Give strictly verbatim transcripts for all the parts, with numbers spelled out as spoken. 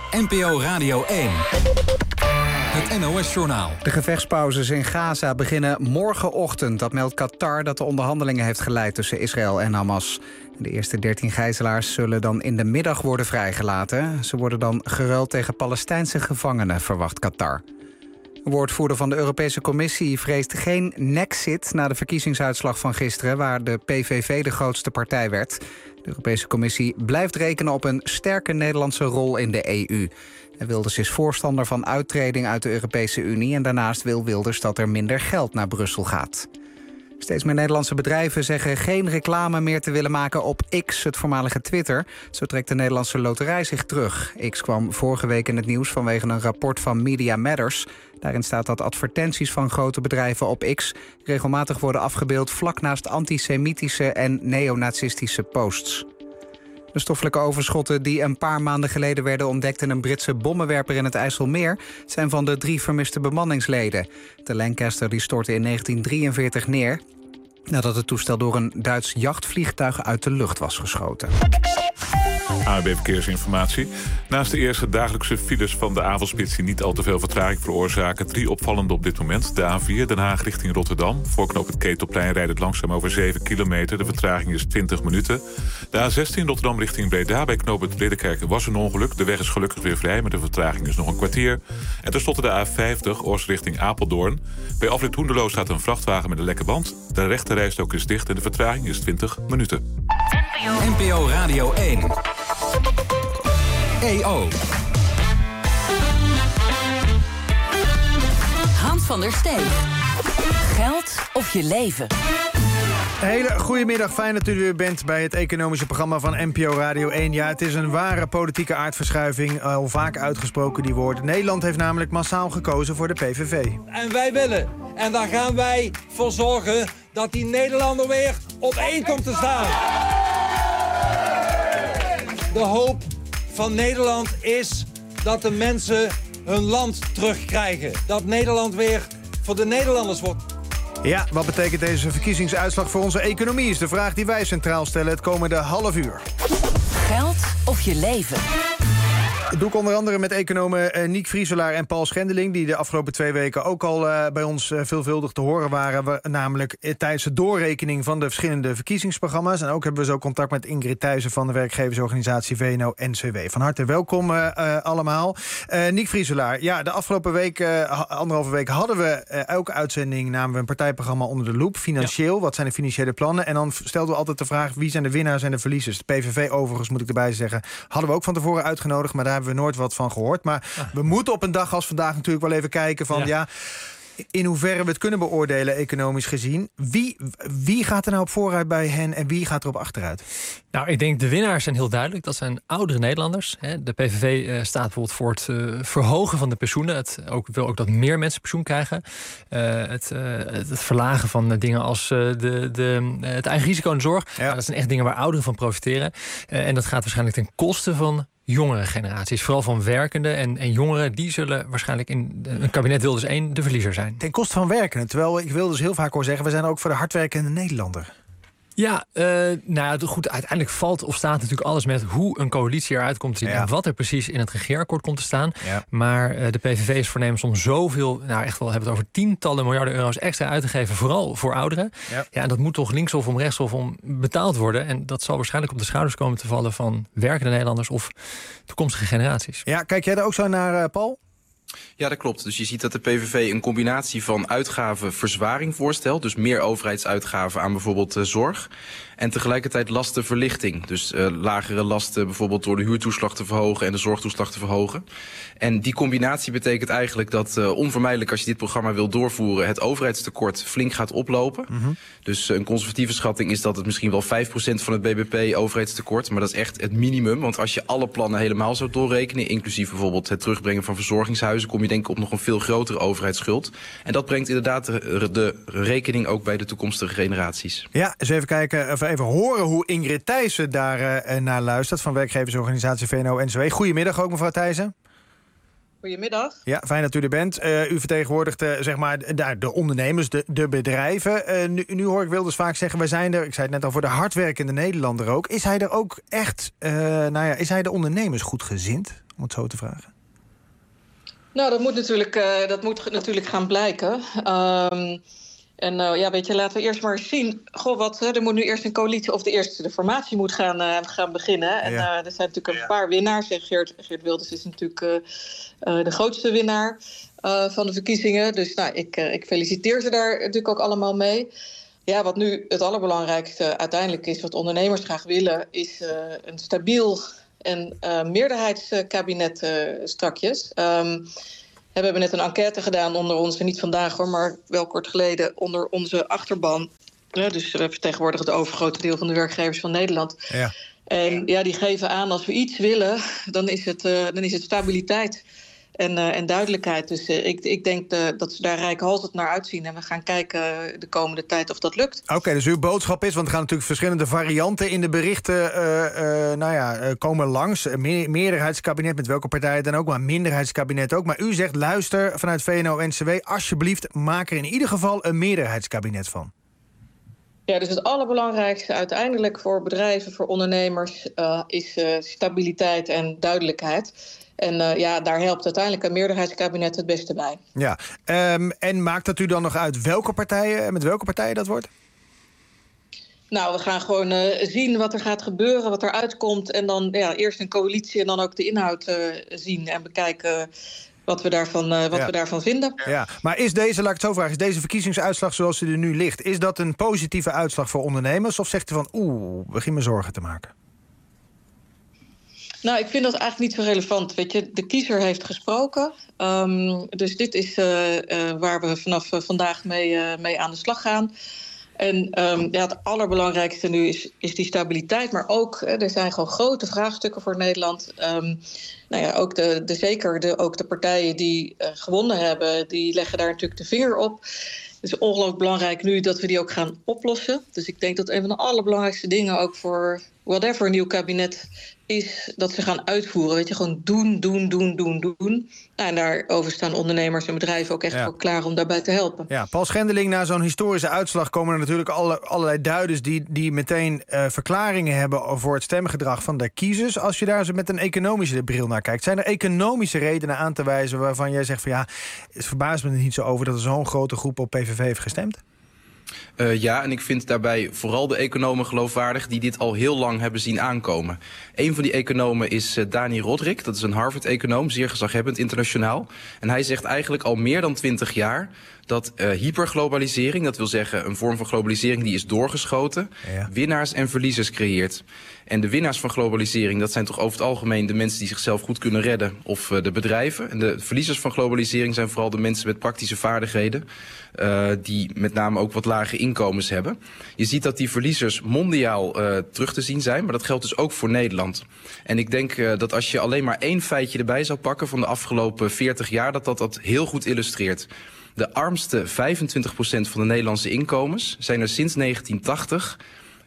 N P O Radio één. Het N O S-journaal. De gevechtspauzes in Gaza beginnen morgenochtend. Dat meldt Qatar dat de onderhandelingen heeft geleid tussen Israël en Hamas. De eerste dertien gijzelaars zullen dan in de middag worden vrijgelaten. Ze worden dan geruild tegen Palestijnse gevangenen, verwacht Qatar. Een woordvoerder van de Europese Commissie vreest geen nexit na de verkiezingsuitslag van gisteren, waar de P V V de grootste partij werd. De Europese Commissie blijft rekenen op een sterke Nederlandse rol in de E U. En Wilders is voorstander van uittreding uit de Europese Unie en daarnaast wil Wilders dat er minder geld naar Brussel gaat. Steeds meer Nederlandse bedrijven zeggen geen reclame meer te willen maken op X, het voormalige Twitter. Zo trekt de Nederlandse Loterij zich terug. X kwam vorige week in het nieuws vanwege een rapport van Media Matters. Daarin staat dat advertenties van grote bedrijven op X regelmatig worden afgebeeld vlak naast antisemitische en neonazistische posts. De stoffelijke overschotten die een paar maanden geleden werden ontdekt in een Britse bommenwerper in het IJsselmeer zijn van de drie vermiste bemanningsleden. De Lancaster die stortte in negentien drieënveertig neer nadat het toestel door een Duits jachtvliegtuig uit de lucht was geschoten. A N W Verkeersinformatie. Naast de eerste dagelijkse files van de avondspits die niet al te veel vertraging veroorzaken, drie opvallende op dit moment. De A vier Den Haag richting Rotterdam. Voor knoop het Ketelplein rijdt het langzaam over zeven kilometer. De vertraging is twintig minuten. De A zestien Rotterdam richting Breda. Bij knoop het Ridderkerk was een ongeluk. De weg is gelukkig weer vrij, maar de vertraging is nog een kwartier. En tenslotte de A vijftig Oost richting Apeldoorn. Bij afrit Hoenderloo staat een vrachtwagen met een lekke band. De rechterrijstrook is dicht en de vertraging is twintig minuten. N P O Radio één. E O. Hans van der Steeg. Geld of je leven. Een hele goede middag, fijn dat u er weer bent bij het economische programma van N P O Radio één. Ja, het is een ware politieke aardverschuiving, al vaak uitgesproken die woord. Nederland heeft namelijk massaal gekozen voor de P V V. En wij willen, en daar gaan wij voor zorgen, dat die Nederlander weer op één komt te staan. De hoop van Nederland is dat de mensen hun land terugkrijgen. Dat Nederland weer voor de Nederlanders wordt. Ja, wat betekent deze verkiezingsuitslag voor onze economie? Is de vraag die wij centraal stellen het komende half uur. Geld of je leven? Dat doe ik onder andere met economen uh, Niek Vrieselaar en Paul Schendeling, die de afgelopen twee weken ook al uh, bij ons uh, veelvuldig te horen waren. We, namelijk uh, tijdens de doorrekening van de verschillende verkiezingsprogramma's. En ook hebben we zo contact met Ingrid Thijssen van de werkgeversorganisatie V N O N C W. Van harte welkom uh, uh, allemaal. Uh, Niek Vrieselaar, ja, de afgelopen week, uh, anderhalve week hadden we uh, elke uitzending namen we een partijprogramma onder de loep. Financieel, ja. Wat zijn de financiële plannen? En dan stelden we altijd de vraag, wie zijn de winnaars en de verliezers? De P V V overigens, moet ik erbij zeggen, hadden we ook van tevoren uitgenodigd, maar daar hebben we nooit wat van gehoord. Maar ah. we moeten op een dag als vandaag natuurlijk wel even kijken van ja, ja in hoeverre we het kunnen beoordelen economisch gezien. Wie, wie gaat er nou op vooruit bij hen en wie gaat er op achteruit? Nou, ik denk de winnaars zijn heel duidelijk. Dat zijn oudere Nederlanders. De P V V uh, staat bijvoorbeeld voor het uh, verhogen van de pensioenen. Het ook, wil ook dat meer mensen pensioen krijgen. Uh, het, uh, het verlagen van uh, dingen als uh, de, de, uh, het eigen risico in de zorg. Ja. Nou, dat zijn echt dingen waar ouderen van profiteren. Uh, en dat gaat waarschijnlijk ten koste van jongere generaties, vooral van werkenden en, en jongeren, die zullen waarschijnlijk in een kabinet Wilders één de verliezer zijn. Ten koste van werkenden, terwijl ik wil dus heel vaak hoor zeggen, we zijn ook voor de hardwerkende Nederlander. Ja, uh, nou ja, goed, uiteindelijk valt of staat natuurlijk alles met hoe een coalitie eruit komt te zien, ja, en wat er precies in het regeerakkoord komt te staan. Ja. Maar uh, de P V V is voornemens om zoveel, nou echt wel, hebben het over tientallen miljarden euro's extra uit te geven, vooral voor ouderen. Ja, ja, en dat moet toch linksof om rechtsof om betaald worden. En dat zal waarschijnlijk op de schouders komen te vallen van werkende Nederlanders of toekomstige generaties. Ja, kijk jij daar ook zo naar, uh, Paul? Ja, dat klopt. Dus je ziet dat de P V V een combinatie van uitgavenverzwaring voorstelt. Dus meer overheidsuitgaven aan bijvoorbeeld uh, zorg. En tegelijkertijd lastenverlichting. Dus uh, lagere lasten bijvoorbeeld door de huurtoeslag te verhogen en de zorgtoeslag te verhogen. En die combinatie betekent eigenlijk dat uh, onvermijdelijk als je dit programma wil doorvoeren, het overheidstekort flink gaat oplopen. Mm-hmm. Dus uh, een conservatieve schatting is dat het misschien wel vijf procent van het B B P overheidstekort. Maar dat is echt het minimum. Want als je alle plannen helemaal zou doorrekenen, inclusief bijvoorbeeld het terugbrengen van verzorgingshuizen, kom je denk ik op nog een veel grotere overheidsschuld. En dat brengt inderdaad de, de rekening ook bij de toekomstige generaties. Ja, eens even kijken, even, even horen hoe Ingrid Thijssen daar uh, naar luistert van werkgeversorganisatie V N O N C W. Goedemiddag ook, mevrouw Thijssen. Goedemiddag. Ja, fijn dat u er bent. Uh, u vertegenwoordigt uh, zeg maar de, de ondernemers, de, de bedrijven. Uh, nu, nu hoor ik Wilders vaak zeggen, wij zijn er, ik zei het net al, voor de hardwerkende Nederlander ook. Is hij er ook echt, uh, nou ja, is hij de ondernemers goed gezind, om het zo te vragen? Nou, dat moet natuurlijk, uh, dat moet natuurlijk gaan blijken. Um, en uh, ja, weet je, laten we eerst maar eens zien. Goh, wat, uh, er moet nu eerst een coalitie, of de eerste de formatie moet gaan, uh, gaan beginnen. En ja. uh, er zijn natuurlijk een paar winnaars. En Geert, Geert Wilders is natuurlijk uh, uh, de grootste winnaar uh, van de verkiezingen. Dus nou, ik, uh, ik feliciteer ze daar natuurlijk ook allemaal mee. Ja, wat nu het allerbelangrijkste uiteindelijk is, wat ondernemers graag willen, is uh, een stabiel en uh, meerderheidskabinet uh, strakjes. Um, we hebben net een enquête gedaan onder onze, niet vandaag hoor, maar wel kort geleden, onder onze achterban. Ja, dus we vertegenwoordigen het overgrote deel van de werkgevers van Nederland. Ja. En ja, die geven aan, als we iets willen, dan is het, uh, dan is het stabiliteit en, uh, en duidelijkheid. Dus uh, ik, ik denk uh, dat ze daar reikhalzend naar uitzien. En we gaan kijken uh, de komende tijd of dat lukt. Oké, okay, dus uw boodschap is, want er gaan natuurlijk verschillende varianten in de berichten uh, uh, nou ja, uh, komen langs. Me- meerderheidskabinet met welke partijen dan ook, maar minderheidskabinet ook. Maar u zegt, luister vanuit V N O-N C W, alsjeblieft, maak er in ieder geval een meerderheidskabinet van. Ja, dus het allerbelangrijkste uiteindelijk voor bedrijven, voor ondernemers, uh, is uh, stabiliteit en duidelijkheid. En uh, ja, daar helpt uiteindelijk een meerderheidskabinet het beste bij. Ja, um, en maakt dat u dan nog uit welke partijen, met welke partijen dat wordt? Nou, we gaan gewoon uh, zien wat er gaat gebeuren, wat er uitkomt. En dan ja, eerst een coalitie en dan ook de inhoud uh, zien en bekijken wat we daarvan, uh, wat ja. we daarvan vinden. Ja, maar is deze, laat ik het zo vragen, is deze verkiezingsuitslag zoals die er nu ligt, is dat een positieve uitslag voor ondernemers? Of zegt u van, oeh, begin me zorgen te maken? Nou, ik vind dat eigenlijk niet zo relevant. Weet je, de kiezer heeft gesproken. Um, dus dit is uh, uh, waar we vanaf uh, vandaag mee, uh, mee aan de slag gaan. En um, ja, het allerbelangrijkste nu is, is die stabiliteit. Maar ook, hè, er zijn gewoon grote vraagstukken voor Nederland. Um, nou ja, ook de, de, zeker de, ook de partijen die uh, gewonnen hebben, die leggen daar natuurlijk de vinger op. Het is ongelooflijk belangrijk nu dat we die ook gaan oplossen. Dus ik denk dat een van de allerbelangrijkste dingen ook voor whatever een nieuw kabinet is dat ze gaan uitvoeren. Weet je, gewoon doen, doen, doen, doen, doen. En daarover staan ondernemers en bedrijven ook echt ja. voor klaar om daarbij te helpen. Ja, Paul Schendeling, na zo'n historische uitslag komen er natuurlijk alle, allerlei duiders die, die meteen uh, verklaringen hebben voor het stemgedrag van de kiezers. Als je daar zo met een economische bril naar kijkt, zijn er economische redenen aan te wijzen waarvan jij zegt van ja, het verbaast me er niet zo over dat er zo'n grote groep op P V V heeft gestemd? Uh, ja, en ik vind daarbij vooral de economen geloofwaardig die dit al heel lang hebben zien aankomen. Een van die economen is uh, Dani Rodrik, dat is een Harvard-econoom, zeer gezaghebbend internationaal. En hij zegt eigenlijk al meer dan twintig jaar dat uh, hyperglobalisering, dat wil zeggen een vorm van globalisering die is doorgeschoten, ja. winnaars en verliezers creëert. En de winnaars van globalisering, dat zijn toch over het algemeen de mensen die zichzelf goed kunnen redden of uh, de bedrijven. En de verliezers van globalisering zijn vooral de mensen met praktische vaardigheden, uh, die met name ook wat lage inkomens hebben. Je ziet dat die verliezers mondiaal uh, terug te zien zijn, maar dat geldt dus ook voor Nederland. En ik denk uh, dat als je alleen maar één feitje erbij zou pakken van de afgelopen veertig jaar, dat dat dat heel goed illustreert. De armste vijfentwintig procent van de Nederlandse inkomens zijn er sinds negentien tachtig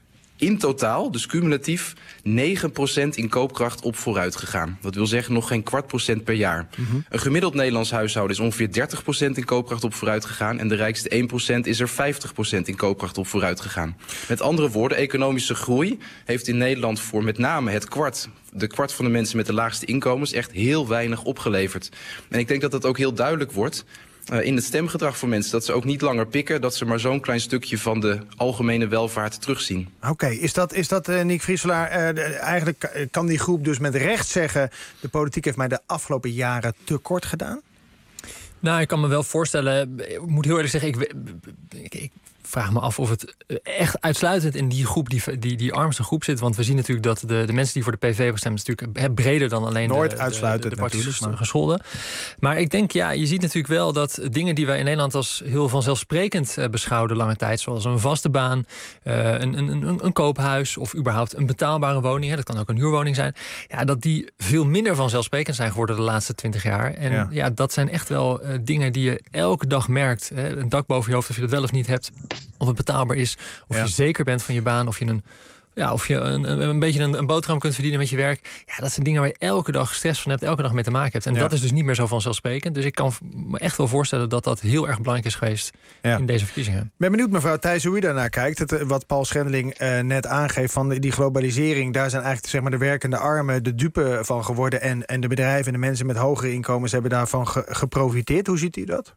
in totaal, dus cumulatief, negen procent in koopkracht op vooruit gegaan. Dat wil zeggen nog geen kwart procent per jaar. Mm-hmm. Een gemiddeld Nederlands huishouden is ongeveer dertig procent in koopkracht op vooruit gegaan. En de rijkste één procent is er vijftig procent in koopkracht op vooruit gegaan. Met andere woorden, economische groei heeft in Nederland voor met name het kwart, de kwart van de mensen met de laagste inkomens echt heel weinig opgeleverd. En ik denk dat dat ook heel duidelijk wordt Uh, in het stemgedrag van mensen. Dat ze ook niet langer pikken, dat ze maar zo'n klein stukje van de algemene welvaart terugzien. Oké, okay, is dat, is dat uh, Niek Vrieselaar, uh, de, eigenlijk kan die groep dus met recht zeggen, de politiek heeft mij de afgelopen jaren te kort gedaan? Nou, ik kan me wel voorstellen, ik moet heel eerlijk zeggen, ik, ik, ik vraag me af of het echt uitsluitend in die groep, die, die, die armste groep zit. Want we zien natuurlijk dat de, de mensen die voor de P V V hebben gestemd, natuurlijk he, breder dan alleen Nooit de, uitsluitend, de, de, de partijs maar. gescholden. Maar ik denk, ja, je ziet natuurlijk wel dat dingen die wij in Nederland als heel vanzelfsprekend uh, beschouwden lange tijd, zoals een vaste baan, uh, een, een, een, een koophuis of überhaupt een betaalbare woning, hè, dat kan ook een huurwoning zijn, ja, dat die veel minder vanzelfsprekend zijn geworden de laatste twintig jaar. En ja, ja dat zijn echt wel uh, dingen die je elke dag merkt. Hè, een dak boven je hoofd, of je dat wel of niet hebt, of het betaalbaar is, of ja. je zeker bent van je baan, of je een Ja, of je een, een, een beetje een, een boterham kunt verdienen met je werk. Ja, dat zijn dingen waar je elke dag stress van hebt, elke dag mee te maken hebt. En ja. dat is dus niet meer zo vanzelfsprekend. Dus ik kan me echt wel voorstellen dat dat heel erg belangrijk is geweest ja. in deze verkiezingen. Ik ben benieuwd, mevrouw Thijs, hoe u daarnaar kijkt. Het, wat Paul Schendeling uh, net aangeeft van die globalisering. Daar zijn eigenlijk zeg maar, de werkende armen de dupe van geworden. En, en de bedrijven en de mensen met hogere inkomens hebben daarvan ge, geprofiteerd. Hoe ziet u dat?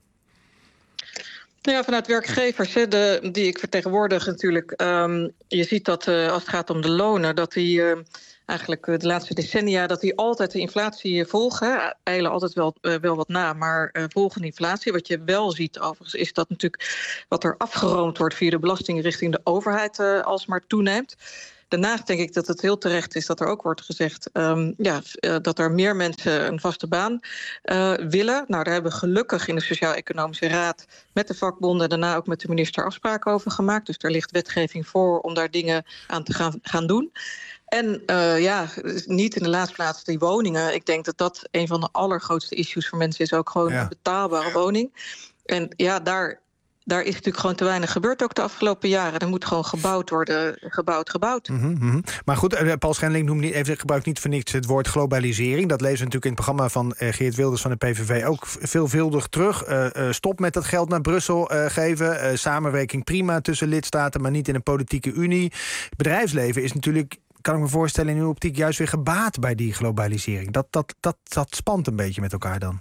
Nou ja, vanuit werkgevers, hè, de, die ik vertegenwoordig natuurlijk. Um, je ziet dat uh, als het gaat om de lonen, dat die uh, eigenlijk uh, de laatste decennia, dat die altijd de inflatie volgen. Eilen altijd wel, uh, wel wat na, maar uh, volgen de inflatie. Wat je wel ziet overigens, is dat natuurlijk wat er afgeroomd wordt via de belasting richting de overheid uh, alsmaar toeneemt. Daarnaast denk ik dat het heel terecht is dat er ook wordt gezegd Um, ja, uh, dat er meer mensen een vaste baan uh, willen. Nou, daar hebben we gelukkig in de Sociaal-Economische Raad met de vakbonden en daarna ook met de minister afspraken over gemaakt. Dus er ligt wetgeving voor om daar dingen aan te gaan, gaan doen. En uh, ja, niet in de laatste plaats die woningen. Ik denk dat dat een van de allergrootste issues voor mensen is. Ook gewoon ja. een betaalbare woning. En ja, daar... Daar is natuurlijk gewoon te weinig gebeurd ook de afgelopen jaren. Er moet gewoon gebouwd worden, gebouwd, gebouwd. Mm-hmm, mm-hmm. Maar goed, Paul Schendeling noemt niet, even, gebruikt niet voor niks het woord globalisering. Dat lezen we natuurlijk in het programma van uh, Geert Wilders van de P V V ook veelvuldig terug. Uh, uh, stop met dat geld naar Brussel uh, geven. Uh, samenwerking prima tussen lidstaten, maar niet in een politieke unie. Het bedrijfsleven is natuurlijk, kan ik me voorstellen, in uw optiek juist weer gebaat bij die globalisering. Dat, dat, dat, dat spant een beetje met elkaar dan.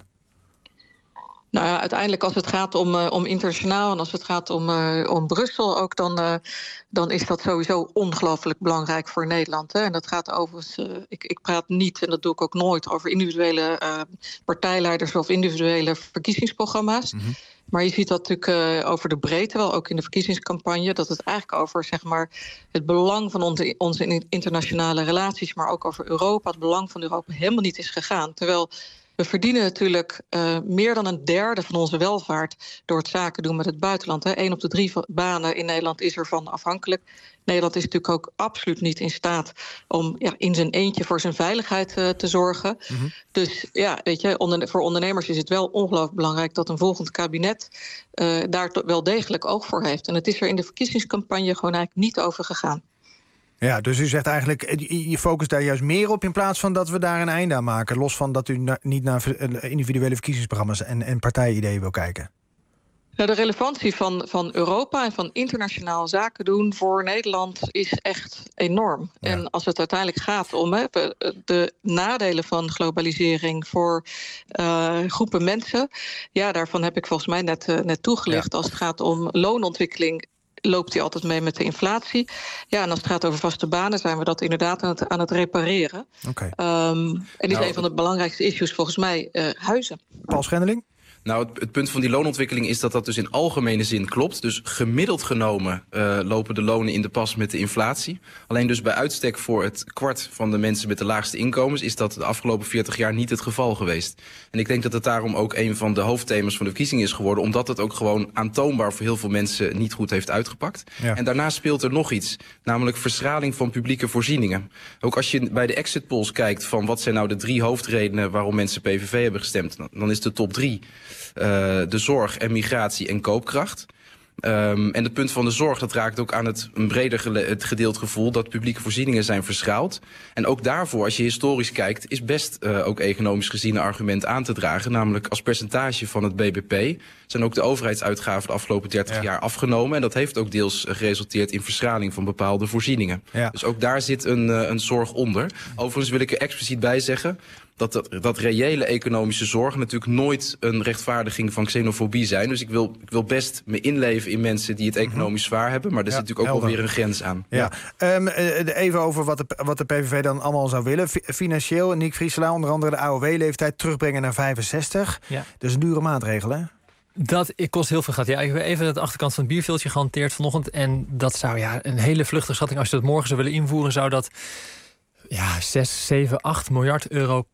Nou ja, uiteindelijk als het gaat om, uh, om internationaal en als het gaat om, uh, om Brussel ook, dan, uh, dan is dat sowieso ongelooflijk belangrijk voor Nederland. Hè. En dat gaat overigens, uh, ik, ik praat niet, en dat doe ik ook nooit, over individuele uh, partijleiders of individuele verkiezingsprogramma's. Mm-hmm. Maar je ziet dat natuurlijk uh, over de breedte, wel ook in de verkiezingscampagne, dat het eigenlijk over zeg maar, het belang van onze, onze internationale relaties, maar ook over Europa, het belang van Europa helemaal niet is gegaan. Terwijl we verdienen natuurlijk uh, meer dan een derde van onze welvaart door het zaken doen met het buitenland. Hè. Eén op de drie banen in Nederland is ervan afhankelijk. Nederland is natuurlijk ook absoluut niet in staat om ja, in zijn eentje voor zijn veiligheid uh, te zorgen. Mm-hmm. Dus ja, weet je, onder, voor ondernemers is het wel ongelooflijk belangrijk dat een volgend kabinet uh, daar to- wel degelijk oog voor heeft. En het is er in de verkiezingscampagne gewoon eigenlijk niet over gegaan. Ja, dus u zegt eigenlijk, je focust daar juist meer op in plaats van dat we daar een einde aan maken. Los van dat u na, niet naar individuele verkiezingsprogramma's en, en partijideeën wil kijken. Nou, de relevantie van, van Europa en van internationaal zaken doen voor Nederland is echt enorm. Ja. En als het uiteindelijk gaat om hè, de nadelen van globalisering voor uh, groepen mensen, ja, daarvan heb ik volgens mij net, uh, net toegelicht. Ja. Als het gaat om loonontwikkeling, loopt die altijd mee met de inflatie. Ja, en als het gaat over vaste banen, zijn we dat inderdaad aan het, aan het repareren. Okay. Um, en is nou, een van de belangrijkste issues volgens mij uh, huizen. Paul Schendeling? Nou, het, het punt van die loonontwikkeling is dat dat dus in algemene zin klopt. Dus gemiddeld genomen uh, lopen de lonen in de pas met de inflatie. Alleen dus bij uitstek voor het kwart van de mensen met de laagste inkomens is dat de afgelopen veertig jaar niet het geval geweest. En ik denk dat het daarom ook een van de hoofdthema's van de verkiezingen is geworden, omdat het ook gewoon aantoonbaar voor heel veel mensen niet goed heeft uitgepakt. Ja. En daarnaast speelt er nog iets, namelijk verschraling van publieke voorzieningen. Ook als je bij de exit polls kijkt van wat zijn nou de drie hoofdredenen waarom mensen P V V hebben gestemd, dan is de top drie Uh, de zorg en migratie en koopkracht. Um, en het punt van de zorg, dat raakt ook aan het een breder gele- het gedeeld gevoel dat publieke voorzieningen zijn verschraald. En ook daarvoor, als je historisch kijkt, is best uh, ook economisch gezien een argument aan te dragen. Namelijk als percentage van het B B P zijn ook de overheidsuitgaven de afgelopen dertig ja. jaar afgenomen. En dat heeft ook deels geresulteerd in verschraling van bepaalde voorzieningen. Ja. Dus ook daar zit een, uh, een zorg onder. Overigens wil ik er expliciet bij zeggen dat, dat, dat reële economische zorg natuurlijk nooit een rechtvaardiging van xenofobie zijn. Dus ik wil, ik wil best me inleven in mensen die het economisch zwaar hebben. Maar er ja, zit natuurlijk ook helder. Wel weer een grens aan. Ja. Ja. Um, even over wat de, wat de P V V dan allemaal zou willen. Financieel, Nick Vrieselaar, onder andere de A O W-leeftijd terugbrengen naar vijfenzestig. Ja. Dat is een dure maatregel, hè? Dat kost heel veel geld. Ja, ik heb even de achterkant van het bierveeltje gehanteerd vanochtend. En dat zou ja een hele vluchtige schatting. Als je dat morgen zou willen invoeren, zou dat ja, zes, zeven, acht miljard euro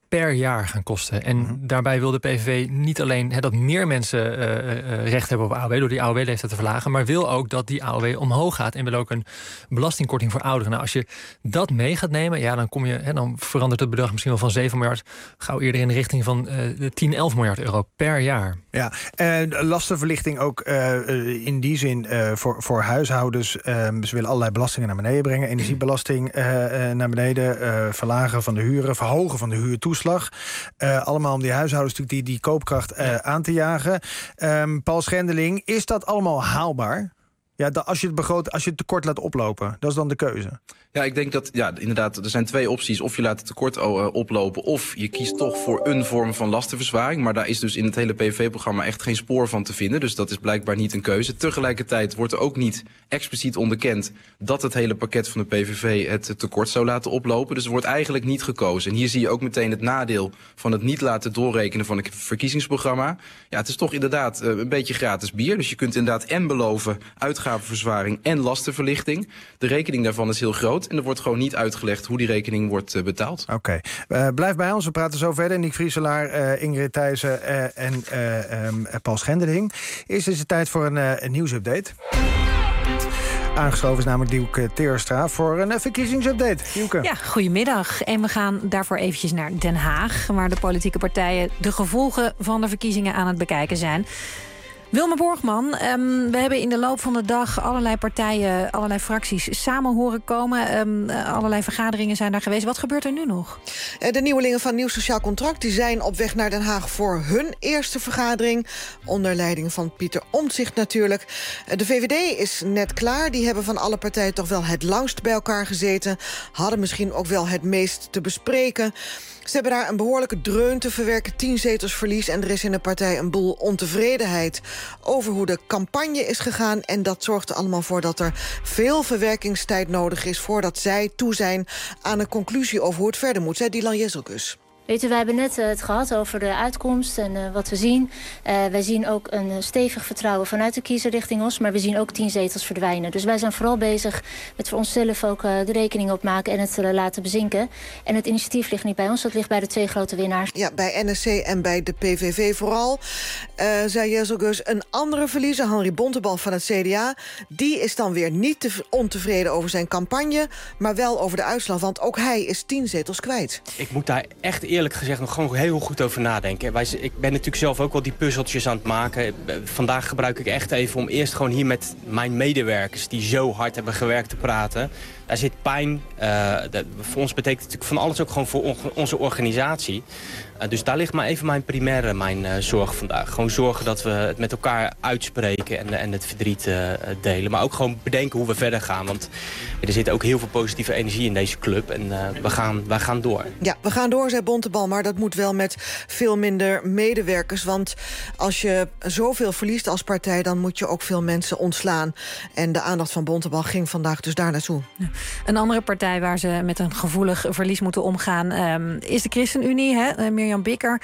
per jaar gaan kosten. En Mm-hmm. daarbij wil de P V V niet alleen he, dat meer mensen uh, uh, recht hebben op A O W... door die A O W-leeftijd te verlagen, maar wil ook dat die A O W omhoog gaat en wil ook een belastingkorting voor ouderen. Nou, als je dat mee gaat nemen, ja, dan, kom je, he, dan verandert het bedrag misschien wel van zeven miljard... gauw eerder in de richting van uh, tien, elf miljard euro per jaar. Ja, uh, lastenverlichting ook uh, in die zin uh, voor, voor huishoudens. Uh, ze willen allerlei belastingen naar beneden brengen. Energiebelasting uh, uh, naar beneden, uh, verlagen van de huren, verhogen van de huurtoeslag. Uh, allemaal om die huishoudens natuurlijk die, die koopkracht uh, aan te jagen. Um, Paul Schendeling, is dat allemaal haalbaar? Ja, als je het begroot, als je het tekort laat oplopen, dat is dan de keuze. Ja, ik denk dat, ja, inderdaad, er zijn twee opties. Of je laat het tekort uh, oplopen, of je kiest toch voor een vorm van lastenverzwaring. Maar daar is dus in het hele P V V-programma echt geen spoor van te vinden. Dus dat is blijkbaar niet een keuze. Tegelijkertijd wordt er ook niet expliciet onderkend dat het hele pakket van de P V V het tekort zou laten oplopen. Dus er wordt eigenlijk niet gekozen. En hier zie je ook meteen het nadeel van het niet laten doorrekenen van het verkiezingsprogramma. Ja, het is toch inderdaad uh, een beetje gratis bier. Dus je kunt inderdaad en beloven uitgavenverzwaring en lastenverlichting. De rekening daarvan is heel groot. En er wordt gewoon niet uitgelegd hoe die rekening wordt uh, betaald. Oké. Okay. Uh, blijf bij ons, we praten zo verder. Nick Vrieselaar, uh, Ingrid Thijssen uh, en uh, um, Paul Schendeling. Eerst is het tijd voor een, uh, een nieuwsupdate. Aangeschoven is namelijk Dielke Teerstra voor een uh, verkiezingsupdate. Dielke. Ja, goedemiddag. En we gaan daarvoor eventjes naar Den Haag, waar de politieke partijen de gevolgen van de verkiezingen aan het bekijken zijn. Wilma Borgman, um, we hebben in de loop van de dag allerlei partijen, allerlei fracties samen horen komen. Um, allerlei vergaderingen zijn daar geweest. Wat gebeurt er nu nog? De nieuwelingen van Nieuw Sociaal Contract die zijn op weg naar Den Haag voor hun eerste vergadering. Onder leiding van Pieter Omtzigt natuurlijk. De V V D is net klaar. Die hebben van alle partijen toch wel het langst bij elkaar gezeten. Hadden misschien ook wel het meest te bespreken. Ze hebben daar een behoorlijke dreun te verwerken, tien zetels verlies. En er is in de partij een boel ontevredenheid over hoe de campagne is gegaan. En dat zorgt er allemaal voor dat er veel verwerkingstijd nodig is voordat zij toe zijn aan een conclusie over hoe het verder moet. Zij Dylan Jezelkus. Weet u, wij hebben net uh, het gehad over de uitkomst en uh, wat we zien. Uh, wij zien ook een uh, stevig vertrouwen vanuit de kiezer richting ons, maar we zien ook tien zetels verdwijnen. Dus wij zijn vooral bezig met voor onszelf ook uh, de rekening opmaken en het uh, laten bezinken. En het initiatief ligt niet bij ons, dat ligt bij de twee grote winnaars. Ja, bij N S C en bij de P V V vooral. Uh, zei Jezelgus, een andere verliezer, Henri Bontebal van het C D A... die is dan weer niet te ontevreden over zijn campagne, maar wel over de uitslag, want ook hij is tien zetels kwijt. Ik moet daar echt eerlijk gezegd nog gewoon heel goed over nadenken. Wij, ik ben natuurlijk zelf ook wel die puzzeltjes aan het maken. Vandaag gebruik ik echt even om eerst gewoon hier met mijn medewerkers die zo hard hebben gewerkt te praten. Daar zit pijn. Uh, dat, voor ons betekent het natuurlijk van alles ook gewoon voor on, onze organisatie. Uh, dus daar ligt maar even mijn primaire mijn, uh, zorg vandaag. Gewoon zorgen dat we het met elkaar uitspreken en, en het verdriet uh, delen. Maar ook gewoon bedenken hoe we verder gaan. Want er zit ook heel veel positieve energie in deze club. En uh, we, gaan, we gaan door. Ja, we gaan door, zei Bontebal. Maar dat moet wel met veel minder medewerkers. Want als je zoveel verliest als partij, dan moet je ook veel mensen ontslaan. En de aandacht van Bontebal ging vandaag dus daar naartoe. Ja. Een andere partij waar ze met een gevoelig verlies moeten omgaan um, is de ChristenUnie, hè? Uh, Mirjam Bikker.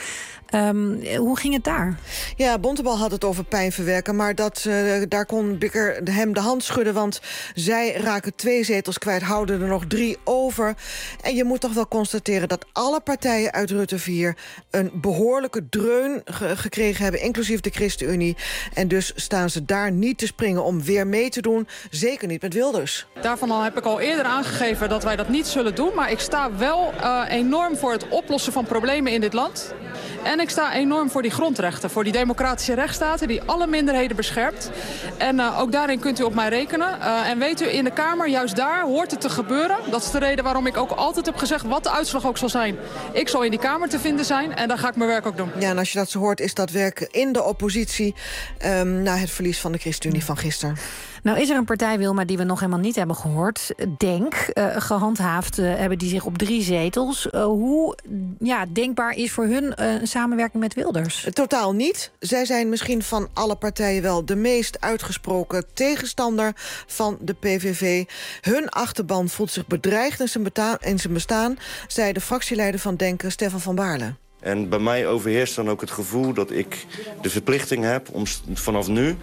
Um, hoe ging het daar? Ja, Bontebal had het over pijn verwerken, maar dat, uh, daar kon Bikker hem de hand schudden, want zij raken twee zetels kwijt, houden er nog drie over. En je moet toch wel constateren dat alle partijen uit Rutte vier een behoorlijke dreun ge- gekregen hebben, inclusief de ChristenUnie. En dus staan ze daar niet te springen om weer mee te doen, zeker niet met Wilders. Daarvan al heb ik al eerder aangegeven dat wij dat niet zullen doen, maar ik sta wel uh, enorm voor het oplossen van problemen in dit land. En ik sta enorm voor die grondrechten, voor die democratische rechtsstaten die alle minderheden beschermt. En uh, ook daarin kunt u op mij rekenen. Uh, en weet u, in de Kamer, juist daar hoort het te gebeuren. Dat is de reden waarom ik ook altijd heb gezegd, wat de uitslag ook zal zijn. Ik zal in die Kamer te vinden zijn en daar ga ik mijn werk ook doen. Ja, en als je dat zo hoort, is dat werk in de oppositie um, na het verlies van de ChristenUnie van gisteren. Nou is er een partij, Wilma, die we nog helemaal niet hebben gehoord. Denk, uh, gehandhaafd uh, hebben die zich op drie zetels. Uh, hoe ja, denkbaar is voor hun uh, een samenwerking met Wilders? Totaal niet. Zij zijn misschien van alle partijen wel de meest uitgesproken tegenstander van de P V V. Hun achterban voelt zich bedreigd in zijn, beta- in zijn bestaan, zei de fractieleider van Denk, Stefan van Baarle. En bij mij overheerst dan ook het gevoel dat ik de verplichting heb om vanaf nu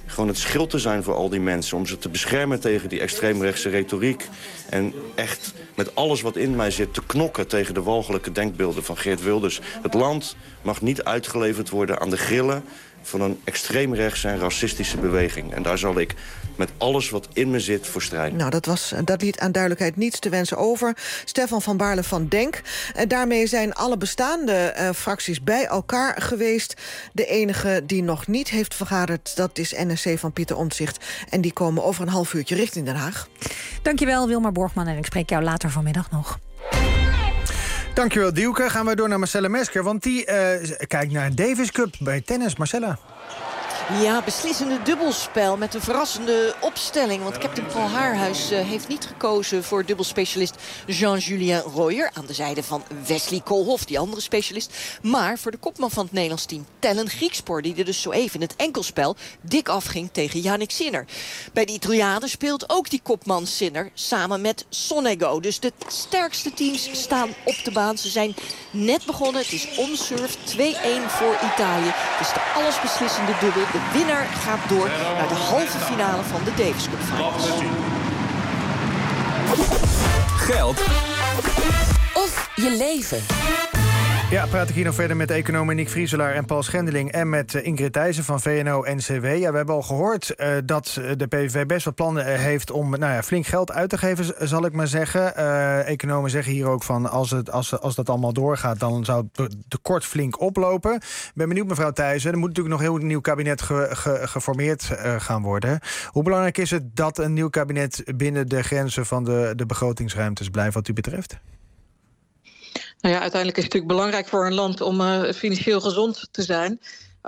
gewoon het schild te zijn voor al die mensen. Om ze te beschermen tegen die extreemrechtse retoriek. En echt met alles wat in mij zit te knokken tegen de walgelijke denkbeelden van Geert Wilders. Het land mag niet uitgeleverd worden aan de grillen van een extreemrechtse en racistische beweging. En daar zal ik met alles wat in me zit voor strijden. Nou, dat, was, dat liet aan duidelijkheid niets te wensen over. Stefan van Baarle van Denk. En daarmee zijn alle bestaande uh, fracties bij elkaar geweest. De enige die nog niet heeft vergaderd, dat is N S C van Pieter Omtzigt. En die komen over een half uurtje richting Den Haag. Dankjewel, Wilma Borgman. En ik spreek jou later vanmiddag nog. Dankjewel, Dielke. Gaan we door naar Marcella Mesker, want die uh, kijkt naar Davis Cup bij tennis. Marcella. Ja, beslissende dubbelspel met een verrassende opstelling. Want Captain Paul Haarhuis uh, heeft niet gekozen voor dubbelspecialist Jean-Julien Royer aan de zijde van Wesley Koolhof, die andere specialist. Maar voor de kopman van het Nederlands team, Tellen Griekspoor, die er dus zo even in het enkelspel dik afging tegen Jannik Sinner. Bij de Italianen speelt ook die kopman Sinner samen met Sonego. Dus de sterkste teams staan op de baan. Ze zijn net begonnen. Het is omsurf twee-een voor Italië. Het is de allesbeslissende dubbel. De winnaar gaat door naar de halve finale van de Davis Cup Finals. Geld of je leven. Ja, praat ik hier nog verder met economen Nick Vrieselaar en Paul Schendeling en met Ingrid Thijssen van V N O N C W. Ja, we hebben al gehoord uh, dat de P V V best wat plannen uh, heeft om nou ja, flink geld uit te geven, zal ik maar zeggen. Uh, economen zeggen hier ook van als, het, als, als dat allemaal doorgaat, dan zou het tekort flink oplopen. Ik ben benieuwd, mevrouw Thijssen. Er moet natuurlijk nog heel een nieuw kabinet ge, ge, geformeerd uh, gaan worden. Hoe belangrijk is het dat een nieuw kabinet binnen de grenzen van de, de begrotingsruimtes blijft wat u betreft? Nou ja, uiteindelijk is het natuurlijk belangrijk voor een land om uh, financieel gezond te zijn.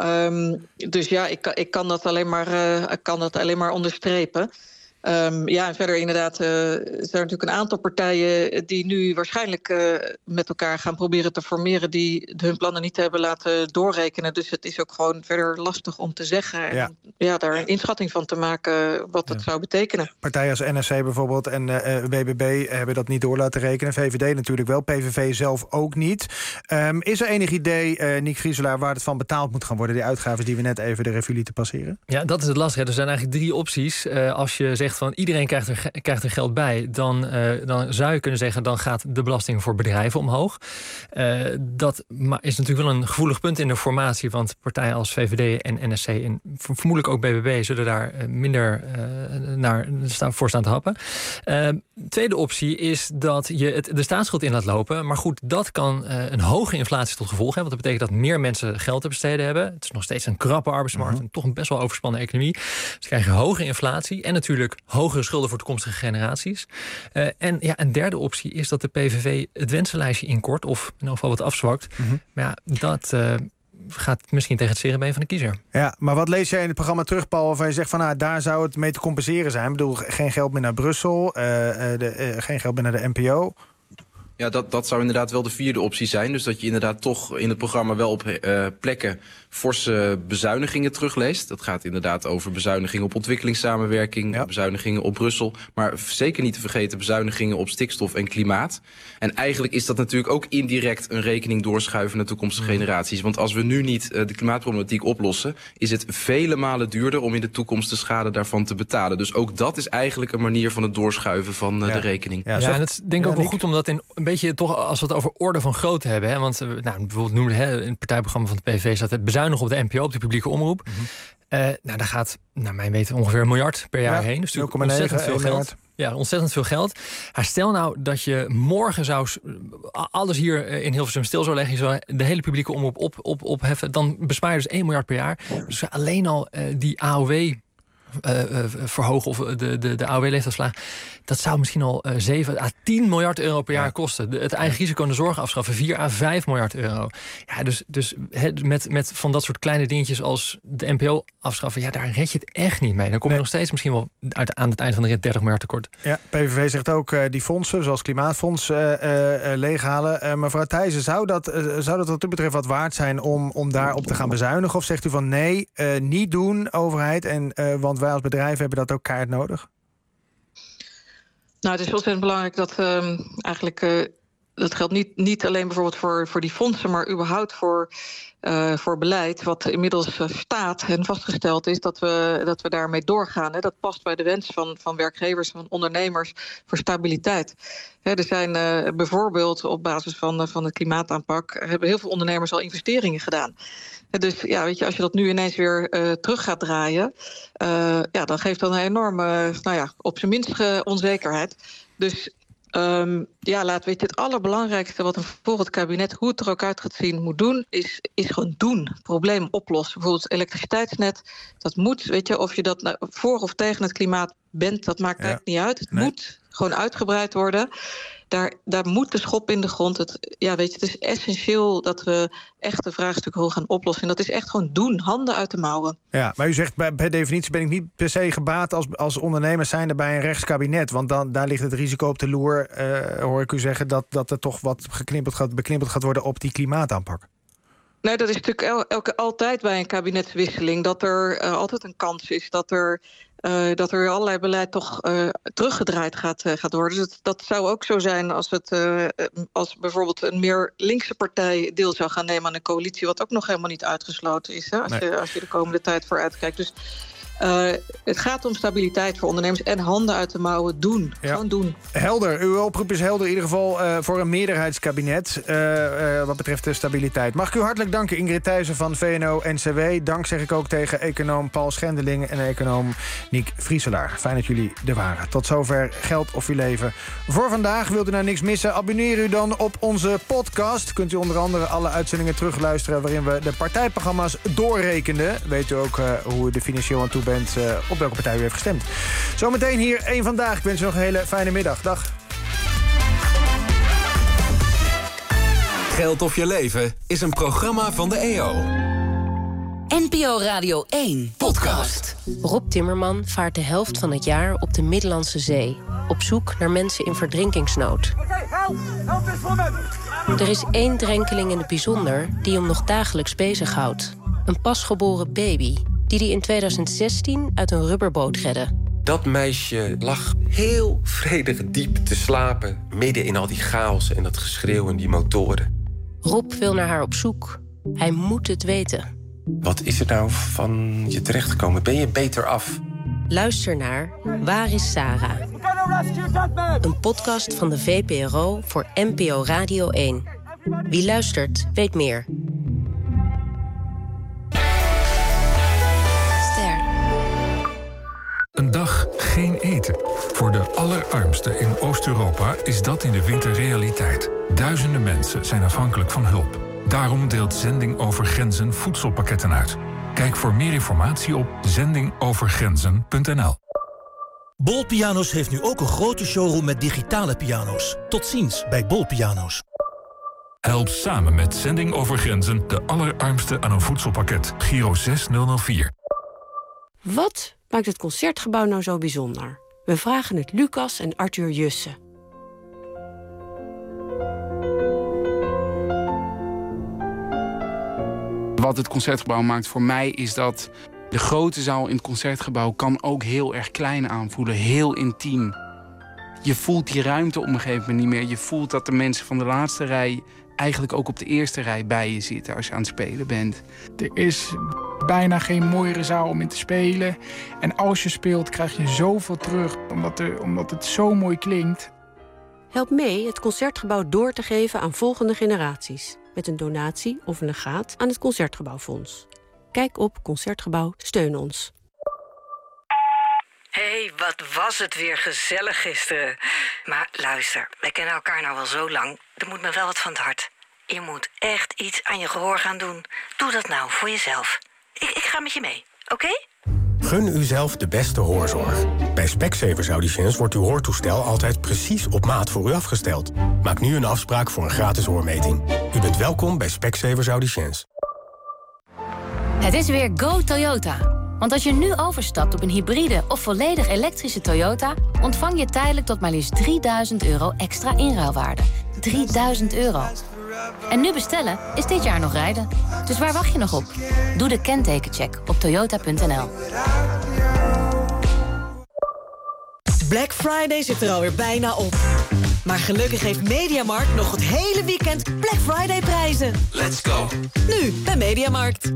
Um, dus ja, ik, ik, kan dat alleen maar, uh, ik kan dat alleen maar onderstrepen. Um, ja, en verder inderdaad uh, zijn er natuurlijk een aantal partijen die nu waarschijnlijk uh, met elkaar gaan proberen te formeren die hun plannen niet hebben laten doorrekenen. Dus het is ook gewoon verder lastig om te zeggen en ja, ja daar een inschatting van te maken wat dat ja. zou betekenen. Partijen als N S C bijvoorbeeld en uh, B B B hebben dat niet door laten rekenen. V V D natuurlijk wel, P V V zelf ook niet. Um, is er enig idee, uh, Nick Vrieselaar, waar het van betaald moet gaan worden, die uitgaven die we net even de revue lieten passeren? Ja, dat is het lastige. Er zijn eigenlijk drie opties. Uh, als je zegt van iedereen krijgt er, krijgt er geld bij, dan, uh, dan zou je kunnen zeggen, dan gaat de belasting voor bedrijven omhoog. Uh, dat is natuurlijk wel een gevoelig punt in de formatie, want partijen als V V D en N S C en vermoedelijk ook B B B zullen daar minder uh, naar voor staan te happen. Uh, tweede optie is dat je het, de staatsschuld in laat lopen. Maar goed, dat kan uh, een hoge inflatie tot gevolg hebben. Want dat betekent dat meer mensen geld te besteden hebben. Het is nog steeds een krappe arbeidsmarkt mm-hmm. en toch een best wel overspannen economie. Dus krijg je hoge inflatie en natuurlijk hogere schulden voor toekomstige generaties. Uh, en ja, een derde optie is dat de P V V het wensenlijstje inkort of in ieder geval wat afzwakt. Mm-hmm. Maar ja, dat uh, gaat misschien tegen het zere been van de kiezer. Ja, maar wat lees jij in het programma terug, Paul, waarvan je zegt van nou, daar zou het mee te compenseren zijn? Ik bedoel, geen geld meer naar Brussel, uh, de, uh, geen geld meer naar de N P O. Ja, dat, dat zou inderdaad wel de vierde optie zijn. Dus dat je inderdaad toch in het programma wel op uh, plekken forse bezuinigingen terugleest. Dat gaat inderdaad over bezuinigingen op ontwikkelingssamenwerking, ja. bezuinigingen op Brussel. Maar zeker niet te vergeten bezuinigingen op stikstof en klimaat. En eigenlijk is dat natuurlijk ook indirect een rekening doorschuiven naar toekomstige generaties. Want als we nu niet uh, de klimaatproblematiek oplossen, is het vele malen duurder om in de toekomst de schade daarvan te betalen. Dus ook dat is eigenlijk een manier van het doorschuiven van uh, ja. de rekening. Ja, ja, en het denk ik ook wel goed om dat in een beetje toch, als we het over orde van grootte hebben. Hè, want nou, bijvoorbeeld noemde hè, in het partijprogramma van de P V V staat het bezuinigen op de N P O, op de publieke omroep. Mm-hmm. Uh, nou, daar gaat, naar mijn weten, ongeveer een miljard per jaar ja, heen. Dus natuurlijk ontzettend veel geld. Ja, ontzettend veel geld. Maar stel nou dat je morgen zou alles hier in Hilversum stil zou leggen, je zou de hele publieke omroep op, op, opheffen, dan bespaar je dus één miljard per jaar. Dus alleen al uh, die A O W Uh, uh, verhogen of de, de, de A O W-leeftijdslaag, dat zou misschien al uh, zeven à tien miljard euro per jaar ja. kosten. De, het eigen ja. risico en de zorg afschaffen, vier à vijf miljard euro. Ja, dus, dus he, met, met van dat soort kleine dingetjes als de N P O afschaffen, ja, daar red je het echt niet mee. Dan kom je nee. nog steeds misschien wel uit, aan het eind van de rit dertig miljard tekort. Ja, P V V zegt ook uh, die fondsen, zoals Klimaatfonds, uh, uh, leeghalen. Uh, mevrouw Thijssen, zou dat, uh, zou dat wat u betreft wat waard zijn om, om daarop te gaan bezuinigen? Of zegt u van nee, uh, niet doen, overheid, en uh, want wij als bedrijven hebben dat ook keihard nodig? Nou, het is ontzettend belangrijk dat uh, eigenlijk uh, dat geldt niet, niet alleen bijvoorbeeld voor, voor die fondsen, maar überhaupt voor, uh, voor beleid, wat inmiddels uh, staat en vastgesteld is dat we, dat we daarmee doorgaan. Hè. Dat past bij de wens van, van werkgevers, van ondernemers voor stabiliteit. Hè, er zijn uh, bijvoorbeeld op basis van, uh, van de klimaataanpak, hebben heel veel ondernemers al investeringen gedaan. Dus ja, weet je, als je dat nu ineens weer uh, terug gaat draaien, uh, ja, dan geeft dat een enorme, nou ja, op zijn minst uh, onzekerheid. Dus um, ja, laat weet je, het allerbelangrijkste wat een volgend kabinet, hoe het er ook uit gaat zien, moet doen, is, is gewoon doen. Probleem oplossen. Bijvoorbeeld het elektriciteitsnet, dat moet, weet je, of je dat nou voor of tegen het klimaat bent, dat maakt eigenlijk ja. niet uit. Het nee. moet gewoon uitgebreid worden. Daar, daar moet de schop in de grond. Het, ja, weet je, het is essentieel dat we echt de vraagstukken gaan oplossen. En dat is echt gewoon doen, handen uit de mouwen. Ja, maar u zegt, bij, per definitie ben ik niet per se gebaat als, als ondernemer zijnde bij een rechtskabinet. Want dan, daar ligt het risico op de loer, uh, hoor ik u zeggen, dat, dat er toch wat geknippeld gaat, beknippeld gaat worden op die klimaataanpak. Nee, dat is natuurlijk el, elke, altijd bij een kabinetswisseling, dat er uh, altijd een kans is dat er Uh, dat er allerlei beleid toch uh, teruggedraaid gaat, uh, gaat worden. Dus dat, dat zou ook zo zijn als, het, uh, als bijvoorbeeld een meer linkse partij deel zou gaan nemen aan een coalitie, wat ook nog helemaal niet uitgesloten is, hè, als, nee. je, als je de komende tijd vooruit kijkt. Dus uh, het gaat om stabiliteit voor ondernemers en handen uit de mouwen doen. Ja. Gewoon doen. Helder. Uw oproep is helder in ieder geval uh, voor een meerderheidskabinet uh, uh, wat betreft de stabiliteit. Mag ik u hartelijk danken, Ingrid Thijssen van V N O N C W. Dank zeg ik ook tegen econoom Paul Schendeling en econoom Niek Vrieselaar. Fijn dat jullie er waren. Tot zover Geld of Uw Leven voor vandaag. Wilt u nou niks missen? Abonneer u dan op onze podcast. Kunt u onder andere alle uitzendingen terugluisteren waarin we de partijprogramma's doorrekenden. Weet u ook uh, hoe u er financieel aan toe bent, uh, op welke partij u heeft gestemd. Zometeen hier één Vandaag. Ik wens u nog een hele fijne middag. Dag. Geld of Je Leven is een programma van de E O. N P O Radio één podcast. Rob Timmerman vaart de helft van het jaar op de Middellandse Zee, op zoek naar mensen in verdrinkingsnood. Er is één drenkeling in het bijzonder die hem nog dagelijks bezighoudt. Een pasgeboren baby die hij in tweeduizend zestien uit een rubberboot redde. Dat meisje lag heel vredig diep te slapen, midden in al die chaos en dat geschreeuw en die motoren. Rob wil naar haar op zoek. Hij moet het weten. Wat is er nou van je terechtgekomen? Ben je beter af? Luister naar Waar is Sarah? Een podcast van de V P R O voor N P O Radio één. Wie luistert, weet meer. Een dag geen eten. Voor de allerarmsten in Oost-Europa is dat in de winter realiteit. Duizenden mensen zijn afhankelijk van hulp. Daarom deelt Zending Over Grenzen voedselpakketten uit. Kijk voor meer informatie op zending over grenzen punt n l. Bol Piano's heeft nu ook een grote showroom met digitale piano's. Tot ziens bij Bol Piano's. Help samen met Zending Over Grenzen de allerarmsten aan een voedselpakket. Giro zes nul nul vier. Wat maakt het Concertgebouw nou zo bijzonder? We vragen het Lucas en Arthur Jussen. Wat het Concertgebouw maakt voor mij is dat de grote zaal in het Concertgebouw kan ook heel erg klein aanvoelen, heel intiem. Je voelt die ruimte op een gegeven moment niet meer. Je voelt dat de mensen van de laatste rij eigenlijk ook op de eerste rij bij je zitten als je aan het spelen bent. Er is bijna geen mooiere zaal om in te spelen. En als je speelt krijg je zoveel terug, omdat, er, omdat het zo mooi klinkt. Help mee het Concertgebouw door te geven aan volgende generaties. Met een donatie of een legaat aan het Concertgebouwfonds. Kijk op Concertgebouw, steun ons. Hé, hey, wat was het weer gezellig gisteren. Maar luister, wij kennen elkaar nou wel zo lang. Er moet me wel wat van het hart. Je moet echt iets aan je gehoor gaan doen. Doe dat nou, voor jezelf. Ik, ik ga met je mee, oké? Okay? Gun uzelf de beste hoorzorg. Bij Specsavers Auditions wordt uw hoortoestel altijd precies op maat voor u afgesteld. Maak nu een afspraak voor een gratis hoormeting. U bent welkom bij Specsavers Auditions. Het is weer Go Toyota. Want als je nu overstapt op een hybride of volledig elektrische Toyota, ontvang je tijdelijk tot maar liefst drieduizend euro extra inruilwaarde. drieduizend euro. En nu bestellen is dit jaar nog rijden. Dus waar wacht je nog op? Doe de kentekencheck op toyota punt n l. Black Friday zit er alweer bijna op. Maar gelukkig heeft Mediamarkt nog het hele weekend Black Friday prijzen. Let's go. Nu bij Mediamarkt.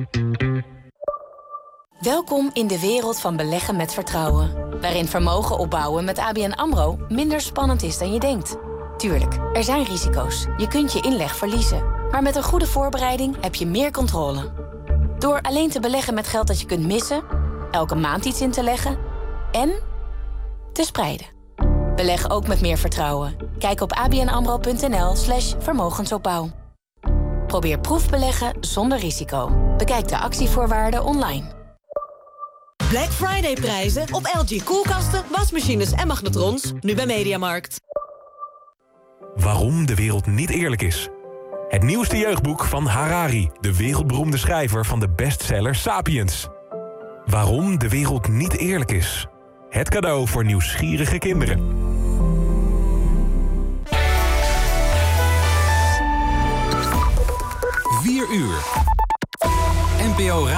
Welkom in de wereld van beleggen met vertrouwen. Waarin vermogen opbouwen met A B N AMRO minder spannend is dan je denkt. Tuurlijk, er zijn risico's. Je kunt je inleg verliezen. Maar met een goede voorbereiding heb je meer controle. Door alleen te beleggen met geld dat je kunt missen, elke maand iets in te leggen en te spreiden. Beleg ook met meer vertrouwen. Kijk op abnamro.nl slash vermogensopbouw. Probeer proefbeleggen zonder risico. Bekijk de actievoorwaarden online. Black Friday prijzen op L G koelkasten, wasmachines en magnetrons. Nu bij Mediamarkt. Waarom de wereld niet eerlijk is. Het nieuwste jeugdboek van Harari, de wereldberoemde schrijver van de bestseller Sapiens. Waarom de wereld niet eerlijk is. Het cadeau voor nieuwsgierige kinderen. vier uur. N P O